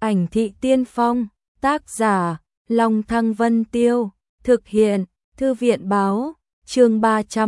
Ảnh thị tiên phong, tác giả, Long Thăng Vân Tiêu, thực hiện, Thư viện báo, chương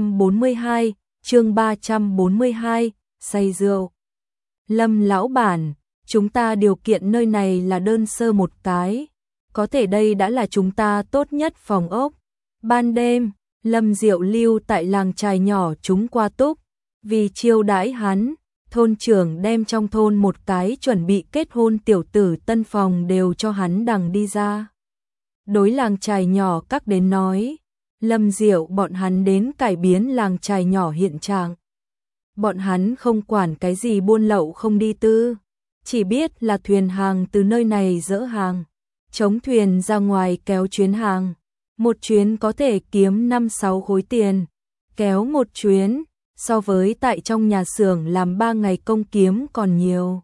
342, say rượu. Lâm lão bản, chúng ta điều kiện nơi này là đơn sơ một cái, có thể đây đã là chúng ta tốt nhất phòng ốc. Ban đêm, Lâm Diệu lưu tại làng trài nhỏ chúng qua túc, vì chiêu đãi hắn, thôn trưởng đem trong thôn một cái chuẩn bị kết hôn tiểu tử tân phòng đều cho hắn đằng đi ra. Đối làng trài nhỏ các đến nói, Lâm Diệu bọn hắn đến cải biến làng trài nhỏ hiện trạng. Bọn hắn không quản cái gì buôn lậu không đi tư, chỉ biết là thuyền hàng từ nơi này dỡ hàng, chống thuyền ra ngoài kéo chuyến hàng. Một chuyến có thể kiếm 5-6 khối tiền, kéo một chuyến, so với tại trong nhà xưởng làm 3 ngày công kiếm còn nhiều.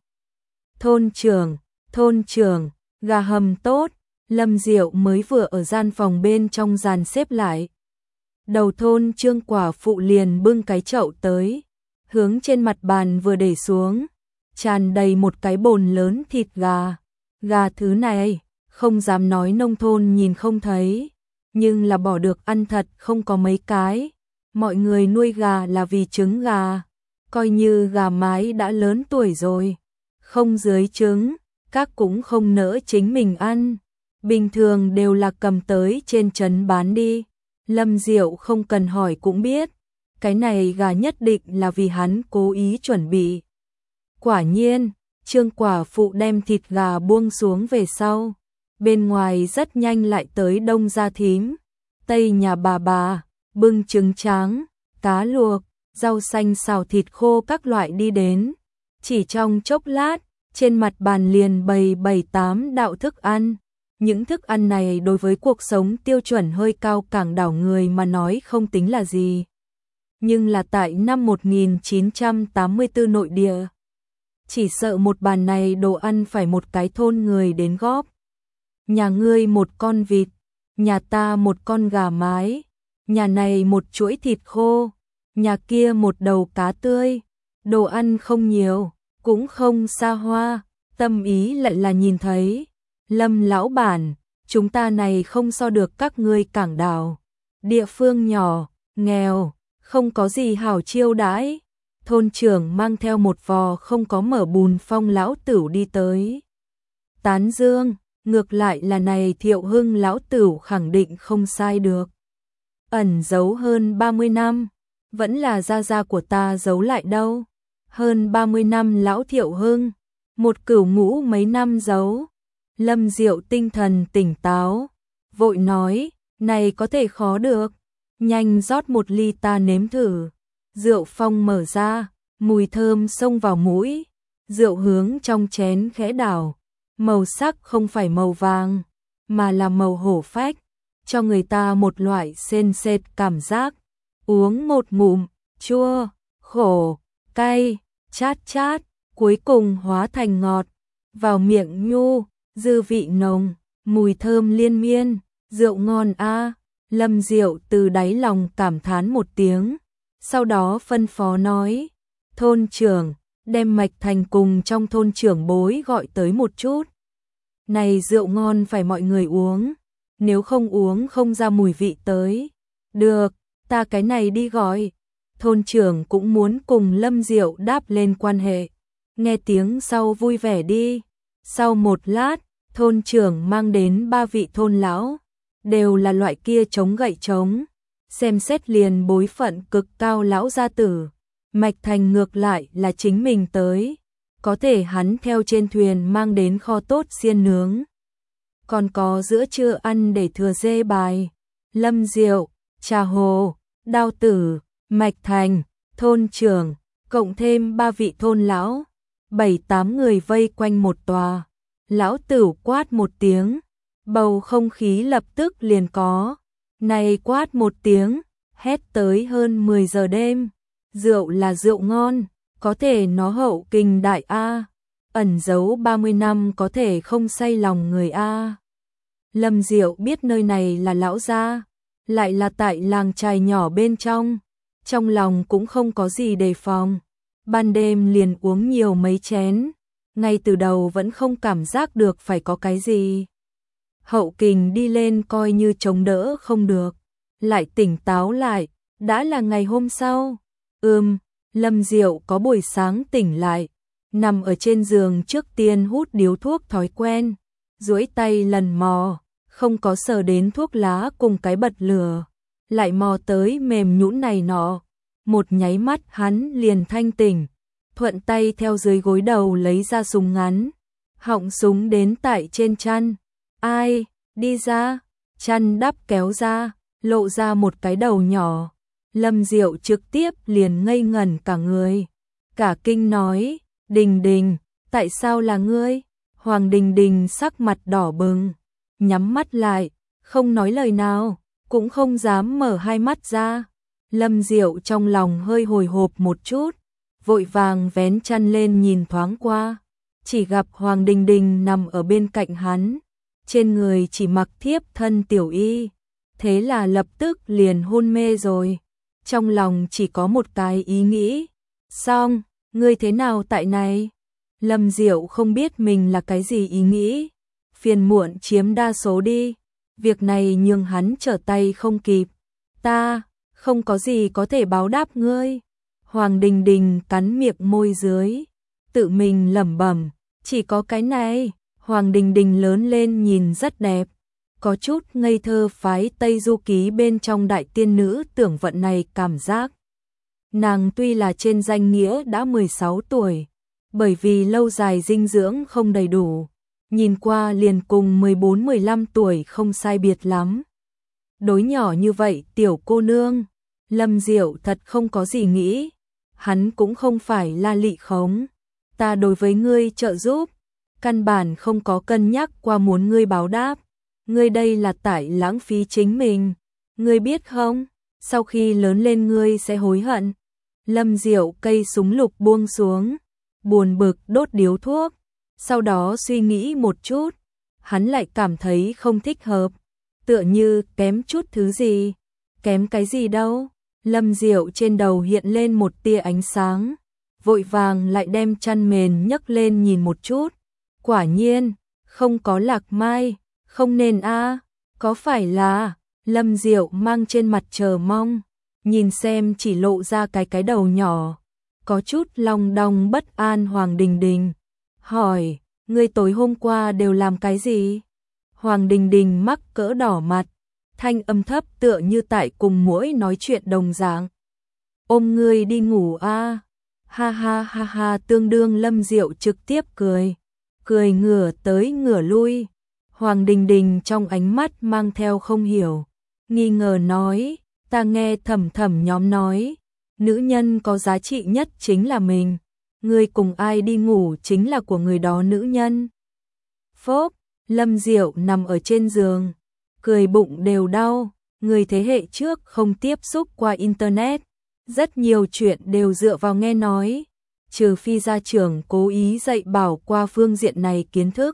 Thôn trưởng, gà hầm tốt, Lâm Diệu mới vừa ở gian phòng bên trong dàn xếp lại. Đầu thôn Trương quả phụ liền bưng cái chậu tới, hướng trên mặt bàn vừa để xuống, tràn đầy một cái bồn lớn thịt gà. Gà thứ này, không dám nói nông thôn nhìn không thấy, nhưng là bỏ được ăn thật không có mấy cái. Mọi người nuôi gà là vì trứng gà, coi như gà mái đã lớn tuổi rồi, không dưới trứng, các cũng không nỡ chính mình ăn, bình thường đều là cầm tới trên trấn bán đi. Lâm Diệu không cần hỏi cũng biết, cái này gà nhất định là vì hắn cố ý chuẩn bị. Quả nhiên, Trương quả phụ đem thịt gà buông xuống về sau, bên ngoài rất nhanh lại tới Đông gia thím, Tây nhà bà, bưng trứng tráng, cá luộc, rau xanh xào thịt khô các loại đi đến. Chỉ trong chốc lát, trên mặt bàn liền bày 7-8 đạo thức ăn. Những thức ăn này đối với cuộc sống tiêu chuẩn hơi cao cảng đảo người mà nói không tính là gì. Nhưng là tại năm 1984 nội địa, chỉ sợ một bàn này đồ ăn phải một cái thôn người đến góp. Nhà ngươi một con vịt, nhà ta một con gà mái, nhà này một chuỗi thịt khô, nhà kia một đầu cá tươi. Đồ ăn không nhiều, cũng không xa hoa, tâm ý lại là nhìn thấy. Lâm lão bản, chúng ta này không so được các ngươi cảng đảo. Địa phương nhỏ, nghèo, không có gì hảo chiêu đãi. Thôn trưởng mang theo một vò không có mở bùn phong lão tửu đi tới. Tán dương, ngược lại là này Thiệu Hưng lão tửu khẳng định không sai được. Ẩn giấu hơn 30 năm, vẫn là gia gia của ta giấu lại đâu. Hơn 30 năm lão Thiệu Hưng, một cửu ngũ mấy năm giấu. Lâm Diệu tinh thần tỉnh táo, vội nói, này có thể khó được, nhanh rót một ly ta nếm thử. Rượu phong mở ra, mùi thơm xông vào mũi, rượu hướng trong chén khẽ đảo, màu sắc không phải màu vàng, mà là màu hổ phách, cho người ta một loại sền sệt cảm giác. Uống một ngụm, chua, khổ, cay, chát chát, cuối cùng hóa thành ngọt, vào miệng nhu, dư vị nồng, mùi thơm liên miên, rượu ngon a. Lâm Diệu từ đáy lòng cảm thán một tiếng, sau đó phân phó nói, thôn trưởng, đem Mạch Thành cùng trong thôn trưởng bối gọi tới một chút. Này rượu ngon phải mọi người uống, nếu không uống không ra mùi vị tới. Được, ta cái này đi gọi. Thôn trưởng cũng muốn cùng Lâm Diệu đáp lên quan hệ, nghe tiếng sau vui vẻ đi. Sau một lát, thôn trưởng mang đến 3 vị thôn lão, đều là loại kia chống gậy chống, xem xét liền bối phận cực cao lão gia tử. Mạch Thành ngược lại là chính mình tới, có thể hắn theo trên thuyền mang đến kho tốt xiên nướng, còn có giữa trưa ăn để thừa dê bài. Lâm Diệu, Trà Hồ, Đao Tử, Mạch Thành, thôn trưởng, cộng thêm 3 vị thôn lão, 7-8 người vây quanh một tòa. Lão Tửu quát một tiếng, bầu không khí lập tức liền có. Này quát một tiếng, hét tới hơn 10 giờ đêm. Rượu là rượu ngon, có thể nó hậu kinh đại A, ẩn giấu 30 năm có thể không say lòng người A. Lâm Diệu biết nơi này là lão gia, lại là tại làng trài nhỏ bên trong lòng cũng không có gì đề phòng. Ban đêm liền uống nhiều mấy chén, ngay từ đầu vẫn không cảm giác được phải có cái gì. Hậu kình đi lên coi như chống đỡ không được, lại tỉnh táo lại, đã là ngày hôm sau. Lâm Diệu có buổi sáng tỉnh lại, nằm ở trên giường trước tiên hút điếu thuốc thói quen, duỗi tay lần mò, không có sờ đến thuốc lá cùng cái bật lửa, lại mò tới mềm nhũn này nọ. Một nháy mắt hắn liền thanh tỉnh, thuận tay theo dưới gối đầu lấy ra súng ngắn, họng súng đến tại trên chăn. Ai, đi ra, chăn đắp kéo ra, lộ ra một cái đầu nhỏ. Lâm Diệu trực tiếp liền ngây ngẩn cả người, cả kinh nói, Đình Đình, tại sao là ngươi? Hoàng Đình Đình sắc mặt đỏ bừng, nhắm mắt lại, không nói lời nào, cũng không dám mở hai mắt ra. Lâm Diệu trong lòng hơi hồi hộp một chút, vội vàng vén chăn lên nhìn thoáng qua, chỉ gặp Hoàng Đình Đình nằm ở bên cạnh hắn, trên người chỉ mặc thiếp thân tiểu y, thế là lập tức liền hôn mê rồi. Trong lòng chỉ có một cái ý nghĩ, xong, ngươi thế nào tại này? Lâm Diệu không biết mình là cái gì ý nghĩ, phiền muộn chiếm đa số đi, việc này nhường hắn trở tay không kịp. Ta, không có gì có thể báo đáp ngươi. Hoàng Đình Đình cắn miệng môi dưới, tự mình lẩm bẩm, chỉ có cái này. Hoàng Đình Đình lớn lên nhìn rất đẹp, có chút ngây thơ phái Tây Du Ký bên trong đại tiên nữ tưởng vận này cảm giác. Nàng tuy là trên danh nghĩa đã 16 tuổi, bởi vì lâu dài dinh dưỡng không đầy đủ, nhìn qua liền cùng 14-15 tuổi không sai biệt lắm. Đối nhỏ như vậy tiểu cô nương, Lâm Diệu thật không có gì nghĩ, hắn cũng không phải là lị khống, ta đối với ngươi trợ giúp, căn bản không có cân nhắc qua muốn ngươi báo đáp, ngươi đây là tại lãng phí chính mình, ngươi biết không, sau khi lớn lên ngươi sẽ hối hận. Lâm Diệu cây súng lục buông xuống, buồn bực đốt điếu thuốc, sau đó suy nghĩ một chút, hắn lại cảm thấy không thích hợp, tựa như kém chút thứ gì, kém cái gì đâu. Lâm Diệu trên đầu hiện lên một tia ánh sáng, vội vàng lại đem chăn mền nhấc lên nhìn một chút, quả nhiên, không có lạc mai, không nên a, có phải là, Lâm Diệu mang trên mặt chờ mong, nhìn xem chỉ lộ ra cái đầu nhỏ, có chút long đong bất an. Hoàng Đình Đình hỏi, ngươi tối hôm qua đều làm cái gì? Hoàng Đình Đình mắc cỡ đỏ mặt, thanh âm thấp tựa như tại cùng muỗi nói chuyện đồng dạng. Ôm ngươi đi ngủ a. Ha ha ha ha, tương đương Lâm Diệu trực tiếp cười, cười ngửa tới ngửa lui. Hoàng Đình Đình trong ánh mắt mang theo không hiểu, nghi ngờ nói, ta nghe thầm thầm nhóm nói, nữ nhân có giá trị nhất chính là mình, ngươi cùng ai đi ngủ chính là của người đó nữ nhân. Phốp, Lâm Diệu nằm ở trên giường, cười bụng đều đau, người thế hệ trước không tiếp xúc qua internet, rất nhiều chuyện đều dựa vào nghe nói, trừ phi gia trưởng cố ý dạy bảo qua phương diện này kiến thức.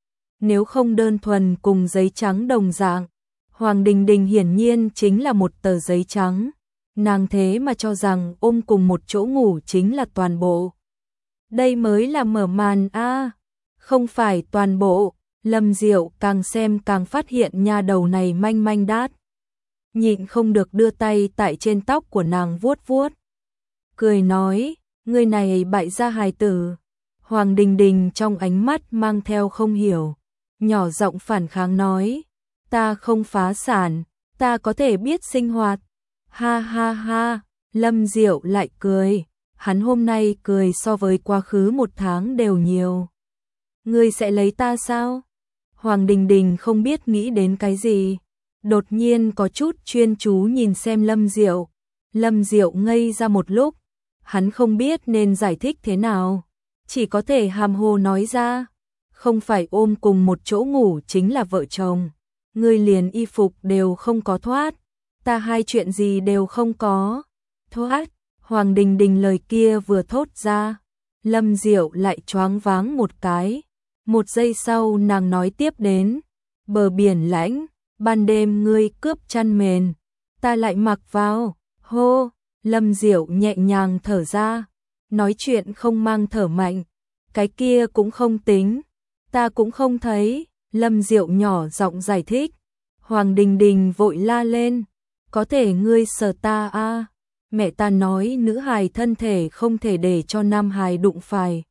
Nếu không đơn thuần cùng giấy trắng đồng dạng, Hoàng Đình Đình hiển nhiên chính là một tờ giấy trắng, nàng thế mà cho rằng ôm cùng một chỗ ngủ chính là toàn bộ. Đây mới là mở màn a, không phải toàn bộ. Lâm Diệu càng xem càng phát hiện nha đầu này manh manh đát, nhịn không được đưa tay tại trên tóc của nàng vuốt vuốt, cười nói, người này bại gia hài tử. Hoàng Đình Đình trong ánh mắt mang theo không hiểu, nhỏ giọng phản kháng nói, ta không phá sản, ta có thể biết sinh hoạt. Ha ha ha, Lâm Diệu lại cười, hắn hôm nay cười so với quá khứ một tháng đều nhiều. Ngươi sẽ lấy ta sao? Hoàng Đình Đình không biết nghĩ đến cái gì, đột nhiên có chút chuyên chú nhìn xem Lâm Diệu. Lâm Diệu ngây ra một lúc, hắn không biết nên giải thích thế nào, chỉ có thể hàm hồ nói ra, không phải ôm cùng một chỗ ngủ chính là vợ chồng, ngươi liền y phục đều không có thoát, ta hai chuyện gì đều không có thoát. Hoàng Đình Đình lời kia vừa thốt ra, Lâm Diệu lại choáng váng một cái. Một giây sau nàng nói tiếp đến, bờ biển lãnh, ban đêm ngươi cướp chăn mền, ta lại mặc vào, hô. Lâm Diệu nhẹ nhàng thở ra, nói chuyện không mang thở mạnh, Cái kia cũng không tính, ta cũng không thấy, Lâm Diệu nhỏ giọng giải thích. Hoàng Đình Đình vội la lên, có thể ngươi sờ ta a? Mẹ ta nói nữ hài thân thể không thể để cho nam hài đụng phải.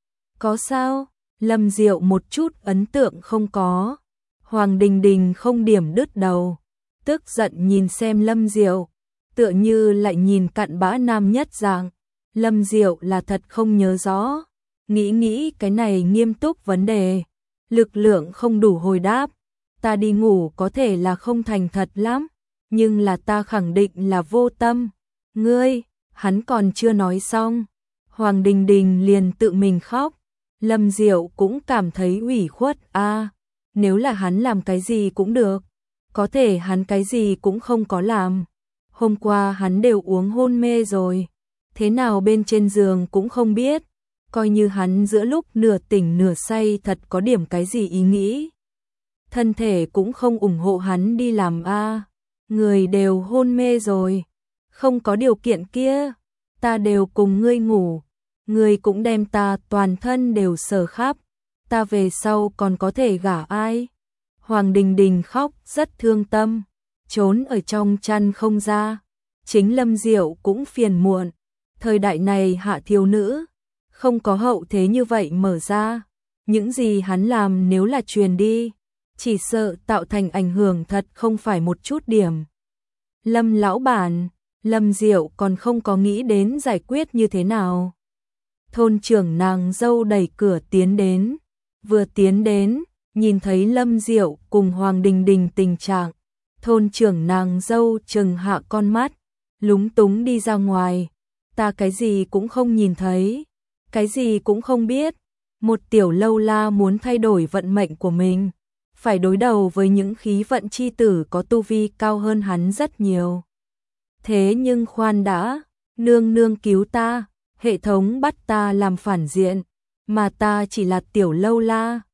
Có sao? Lâm Diệu một chút ấn tượng không có. Hoàng Đình Đình không điểm đứt đầu, tức giận nhìn xem Lâm Diệu, tựa như lại nhìn cặn bã nam nhất dạng. Lâm Diệu là thật không nhớ rõ, nghĩ cái này nghiêm túc vấn đề, lực lượng không đủ hồi đáp. Ta đi ngủ có thể là không thành thật lắm, nhưng là ta khẳng định là vô tâm. Ngươi, hắn còn chưa nói xong, Hoàng Đình Đình liền tự mình khóc. Lâm Diệu cũng cảm thấy ủy khuất a, nếu là hắn làm cái gì cũng được, có thể hắn cái gì cũng không có làm. Hôm qua hắn đều uống hôn mê rồi, thế nào bên trên giường cũng không biết, coi như hắn giữa lúc nửa tỉnh nửa say thật có điểm cái gì ý nghĩ. Thân thể cũng không ủng hộ hắn đi làm a, người đều hôn mê rồi, không có điều kiện kia, ta đều cùng ngươi ngủ, ngươi cũng đem ta toàn thân đều sờ khắp, ta về sau còn có thể gả ai? Hoàng Đình Đình khóc rất thương tâm, trốn ở trong chăn không ra. Chính Lâm Diệu cũng phiền muộn, thời đại này hạ thiếu nữ, không có hậu thế như vậy mở ra, những gì hắn làm nếu là truyền đi, chỉ sợ tạo thành ảnh hưởng thật không phải một chút điểm. Lâm lão bản, Lâm Diệu còn không có nghĩ đến giải quyết như thế nào. Thôn trưởng nàng dâu đẩy cửa tiến đến, vừa tiến đến, nhìn thấy Lâm Diệu cùng Hoàng Đình Đình tình trạng, thôn trưởng nàng dâu trừng hạ con mắt, lúng túng đi ra ngoài. Ta cái gì cũng không nhìn thấy, cái gì cũng không biết. Một tiểu lâu la muốn thay đổi vận mệnh của mình, phải đối đầu với những khí vận chi tử có tu vi cao hơn hắn rất nhiều. Thế nhưng khoan đã, nương nương cứu ta, hệ thống bắt ta làm phản diện, mà ta chỉ là tiểu lâu la,